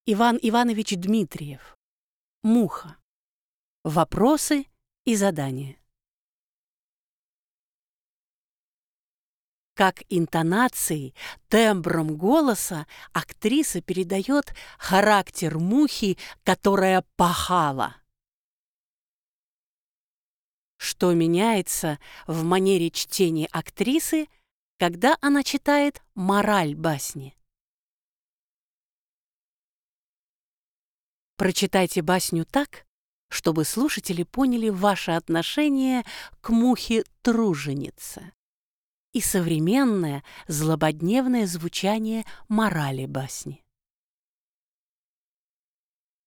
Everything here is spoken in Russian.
Иван Иванович Дмитриев. Муха. Вопросы и задания. Как интонацией, тембром голоса актриса передает характер мухи, которая пахала. Что меняется в манере чтения актрисы, когда она читает мораль басни? Прочитайте басню так, чтобы слушатели поняли ваше отношение к мухе-труженице и современное злободневное звучание морали басни.